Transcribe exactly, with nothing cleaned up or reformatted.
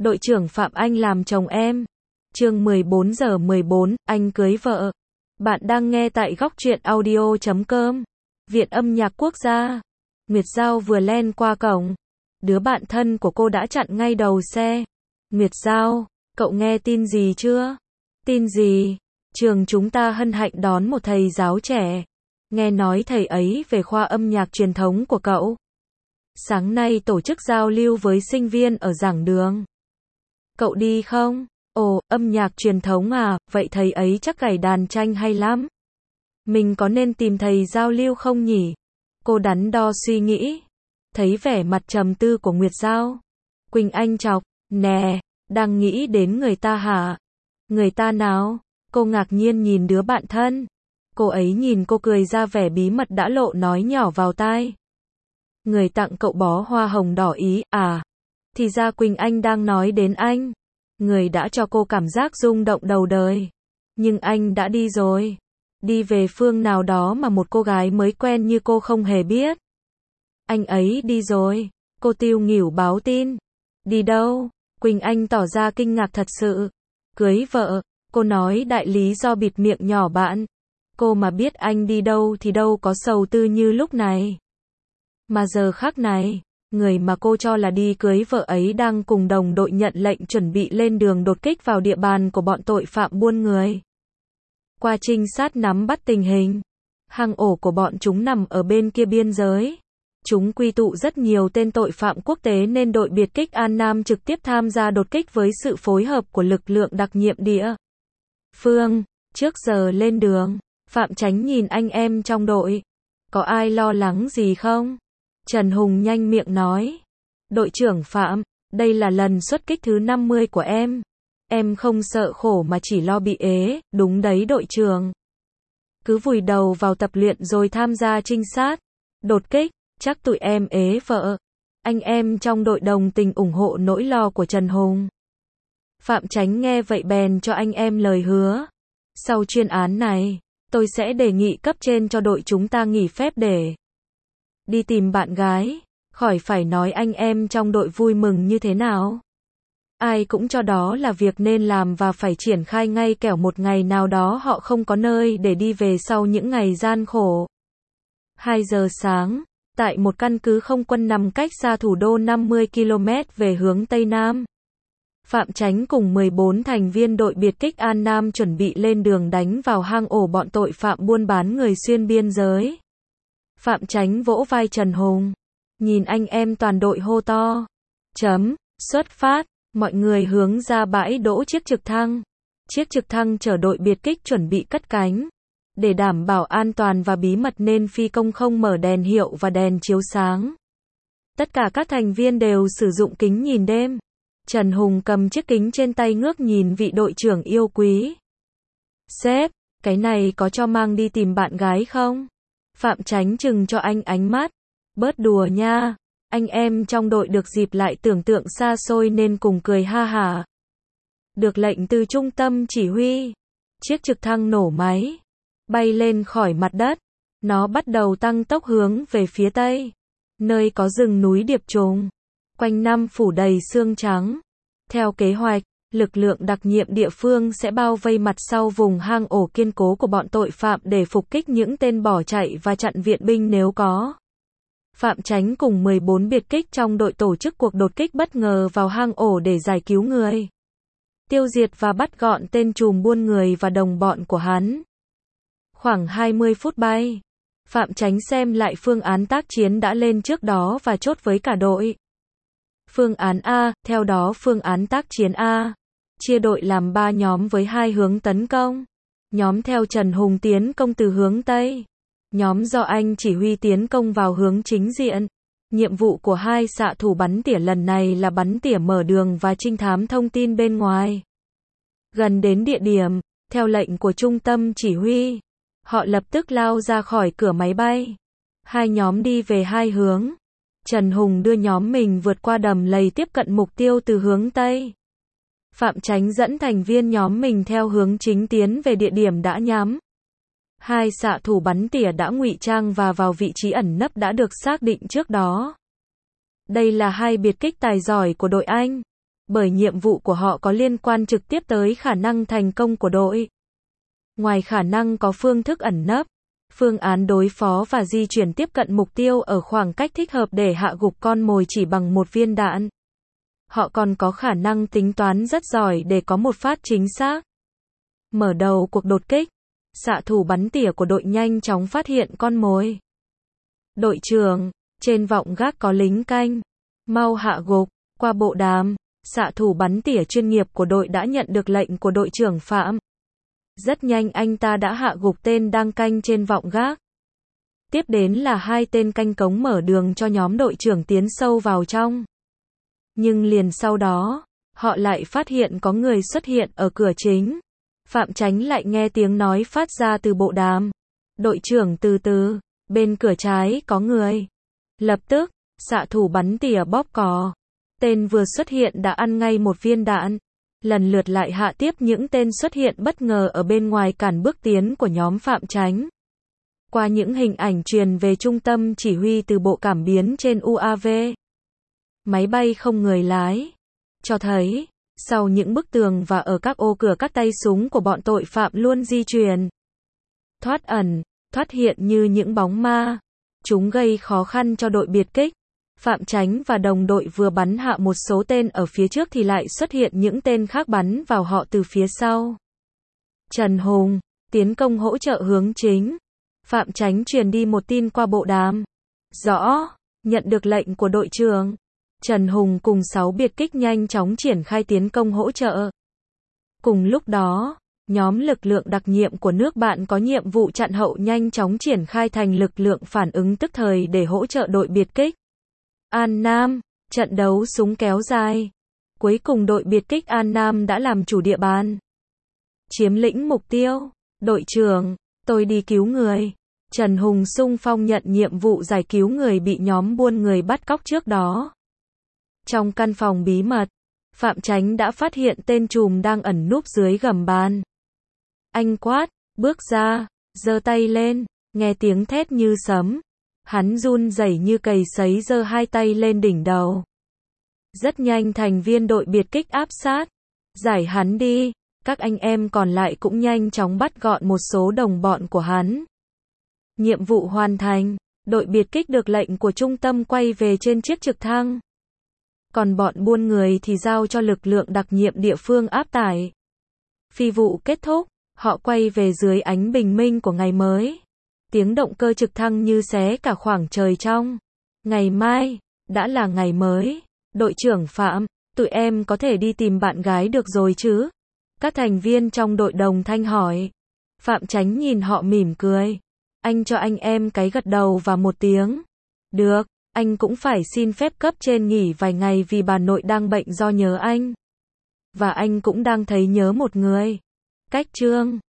Đội trưởng Phạm Anh làm chồng em. Chương mười bốn giờ mười bốn, anh cưới vợ. Bạn đang nghe tại góc truyện audio chấm com. Viện âm nhạc quốc gia. Nguyệt Giao vừa len qua cổng. Đứa bạn thân của cô đã chặn ngay đầu xe. Nguyệt Giao, cậu nghe tin gì chưa? Tin gì? Trường chúng ta hân hạnh đón một thầy giáo trẻ. Nghe nói thầy ấy về khoa âm nhạc truyền thống của cậu. Sáng nay tổ chức giao lưu với sinh viên ở giảng đường. Cậu đi không? Ồ, âm nhạc truyền thống à, vậy thầy ấy chắc gảy đàn tranh hay lắm. Mình có nên tìm thầy giao lưu không nhỉ? Cô đắn đo suy nghĩ. Thấy vẻ mặt trầm tư của Nguyệt Giao. Quỳnh Anh chọc, nè, đang nghĩ đến người ta hả? Người ta nào? Cô ngạc nhiên nhìn đứa bạn thân. Cô ấy nhìn cô cười ra vẻ bí mật đã lộ nói nhỏ vào tai. Người tặng cậu bó hoa hồng đỏ ý, à? Thì ra Quỳnh Anh đang nói đến anh. Người đã cho cô cảm giác rung động đầu đời. Nhưng anh đã đi rồi. Đi về phương nào đó mà một cô gái mới quen như cô không hề biết. Anh ấy đi rồi. Cô tiêu nghỉu báo tin. Đi đâu? Quỳnh Anh tỏ ra kinh ngạc thật sự. Cưới vợ. Cô nói đại lý do bịt miệng nhỏ bạn. Cô mà biết anh đi đâu thì đâu có sầu tư như lúc này. Mà giờ khắc này, người mà cô cho là đi cưới vợ ấy đang cùng đồng đội nhận lệnh chuẩn bị lên đường đột kích vào địa bàn của bọn tội phạm buôn người. Qua trinh sát nắm bắt tình hình, hang ổ của bọn chúng nằm ở bên kia biên giới. Chúng quy tụ rất nhiều tên tội phạm quốc tế nên đội biệt kích An Nam trực tiếp tham gia đột kích với sự phối hợp của lực lượng đặc nhiệm địa phương. Trước giờ lên đường, Phạm Chánh nhìn anh em trong đội. Có ai lo lắng gì không? Trần Hùng nhanh miệng nói. Đội trưởng Phạm, đây là lần xuất kích thứ năm mươi của em. Em không sợ khổ mà chỉ lo bị ế, đúng đấy đội trưởng. Cứ vùi đầu vào tập luyện rồi tham gia trinh sát. Đột kích, chắc tụi em ế vợ. Anh em trong đội đồng tình ủng hộ nỗi lo của Trần Hùng. Phạm Chánh nghe vậy bèn cho anh em lời hứa. Sau chuyên án này, tôi sẽ đề nghị cấp trên cho đội chúng ta nghỉ phép để đi tìm bạn gái, khỏi phải nói anh em trong đội vui mừng như thế nào. Ai cũng cho đó là việc nên làm và phải triển khai ngay kẻo một ngày nào đó họ không có nơi để đi về sau những ngày gian khổ. hai giờ sáng, tại một căn cứ không quân nằm cách xa thủ đô năm mươi ki lô mét về hướng Tây Nam. Phạm Chánh cùng mười bốn thành viên đội biệt kích An Nam chuẩn bị lên đường đánh vào hang ổ bọn tội phạm buôn bán người xuyên biên giới. Phạm Chánh vỗ vai Trần Hùng. Nhìn anh em toàn đội hô to. Chấm, xuất phát, mọi người hướng ra bãi đỗ chiếc trực thăng. Chiếc trực thăng chở đội biệt kích chuẩn bị cất cánh. Để đảm bảo an toàn và bí mật nên phi công không mở đèn hiệu và đèn chiếu sáng. Tất cả các thành viên đều sử dụng kính nhìn đêm. Trần Hùng cầm chiếc kính trên tay ngước nhìn vị đội trưởng yêu quý. Sếp, cái này có cho mang đi tìm bạn gái không? Phạm Chánh chừng cho anh ánh mắt. Bớt đùa nha. Anh em trong đội được dịp lại tưởng tượng xa xôi nên cùng cười ha hả. Được lệnh từ trung tâm chỉ huy. Chiếc trực thăng nổ máy. Bay lên khỏi mặt đất. Nó bắt đầu tăng tốc hướng về phía tây. Nơi có rừng núi điệp trùng. Quanh năm phủ đầy sương trắng. Theo kế hoạch, lực lượng đặc nhiệm địa phương sẽ bao vây mặt sau vùng hang ổ kiên cố của bọn tội phạm để phục kích những tên bỏ chạy và chặn viện binh nếu có. Phạm Chánh cùng mười bốn biệt kích trong đội tổ chức cuộc đột kích bất ngờ vào hang ổ để giải cứu người. Tiêu diệt và bắt gọn tên trùm buôn người và đồng bọn của hắn. Khoảng hai mươi phút bay, Phạm Chánh xem lại phương án tác chiến đã lên trước đó và chốt với cả đội. Phương án A, theo đó phương án tác chiến A, chia đội làm ba nhóm với hai hướng tấn công. Nhóm theo Trần Hùng tiến công từ hướng Tây. Nhóm do anh chỉ huy tiến công vào hướng chính diện. Nhiệm vụ của hai xạ thủ bắn tỉa lần này là bắn tỉa mở đường và trinh thám thông tin bên ngoài. Gần đến địa điểm, theo lệnh của trung tâm chỉ huy, họ lập tức lao ra khỏi cửa máy bay. Hai nhóm đi về hai hướng. Trần Hùng đưa nhóm mình vượt qua đầm lầy tiếp cận mục tiêu từ hướng Tây. Phạm Chánh dẫn thành viên nhóm mình theo hướng chính tiến về địa điểm đã nhắm. Hai xạ thủ bắn tỉa đã ngụy trang và vào vị trí ẩn nấp đã được xác định trước đó. Đây là hai biệt kích tài giỏi của đội Anh. bởi nhiệm vụ của họ có liên quan trực tiếp tới khả năng thành công của đội. Ngoài khả năng có phương thức ẩn nấp, phương án đối phó và di chuyển tiếp cận mục tiêu ở khoảng cách thích hợp để hạ gục con mồi chỉ bằng một viên đạn. Họ còn có khả năng tính toán rất giỏi để có một phát chính xác. Mở đầu cuộc đột kích, xạ thủ bắn tỉa của đội nhanh chóng phát hiện con mồi. Đội trưởng, trên vọng gác có lính canh. Mau hạ gục. Qua bộ đàm, xạ thủ bắn tỉa chuyên nghiệp của đội đã nhận được lệnh của đội trưởng Phạm. Rất nhanh anh ta đã hạ gục tên đang canh trên vọng gác. Tiếp đến là hai tên canh cống mở đường cho nhóm đội trưởng tiến sâu vào trong. Nhưng liền sau đó, họ lại phát hiện có người xuất hiện ở cửa chính. Phạm Chánh lại nghe tiếng nói phát ra từ bộ đàm. Đội trưởng từ từ, bên cửa trái có người. Lập tức, xạ thủ bắn tỉa bóp cò. Tên vừa xuất hiện đã ăn ngay một viên đạn. Lần lượt lại hạ tiếp những tên xuất hiện bất ngờ ở bên ngoài cản bước tiến của nhóm Phạm Chánh. Qua những hình ảnh truyền về trung tâm chỉ huy từ bộ cảm biến trên u a vê, máy bay không người lái, cho thấy, sau những bức tường và ở các ô cửa các tay súng của bọn tội phạm luôn di chuyển, thoát ẩn, thoát hiện như những bóng ma. Chúng gây khó khăn cho đội biệt kích. Phạm Chánh và đồng đội vừa bắn hạ một số tên ở phía trước thì lại xuất hiện những tên khác bắn vào họ từ phía sau. Trần Hùng, tiến công hỗ trợ hướng chính. Phạm Chánh truyền đi một tin qua bộ đàm. Rõ, nhận được lệnh của đội trưởng. Trần Hùng cùng sáu biệt kích nhanh chóng triển khai tiến công hỗ trợ. Cùng lúc đó, nhóm lực lượng đặc nhiệm của nước bạn có nhiệm vụ chặn hậu nhanh chóng triển khai thành lực lượng phản ứng tức thời để hỗ trợ đội biệt kích. An Nam, trận đấu súng kéo dài. Cuối cùng đội biệt kích An Nam đã làm chủ địa bàn. Chiếm lĩnh mục tiêu. Đội trưởng, tôi đi cứu người. Trần Hùng xung phong nhận nhiệm vụ giải cứu người bị nhóm buôn người bắt cóc trước đó. Trong căn phòng bí mật, Phạm Chánh đã phát hiện tên trùm đang ẩn núp dưới gầm bàn. Anh quát, bước ra, giơ tay lên, nghe tiếng thét như sấm. Hắn run rẩy như cầy sấy giơ hai tay lên đỉnh đầu. Rất nhanh thành viên đội biệt kích áp sát. Giải hắn đi. Các anh em còn lại cũng nhanh chóng bắt gọn một số đồng bọn của hắn. Nhiệm vụ hoàn thành. Đội biệt kích được lệnh của trung tâm quay về trên chiếc trực thăng. Còn bọn buôn người thì giao cho lực lượng đặc nhiệm địa phương áp tải. Phi vụ kết thúc. Họ quay về dưới ánh bình minh của ngày mới. Tiếng động cơ trực thăng như xé cả khoảng trời trong. Ngày mai, đã là ngày mới. Đội trưởng Phạm, tụi em có thể đi tìm bạn gái được rồi chứ? Các thành viên trong đội đồng thanh hỏi. Phạm Chánh nhìn họ mỉm cười. Anh cho anh em cái gật đầu và một tiếng. Được, anh cũng phải xin phép cấp trên nghỉ vài ngày vì bà nội đang bệnh do nhớ anh. Và anh cũng đang thấy nhớ một người. Cách chương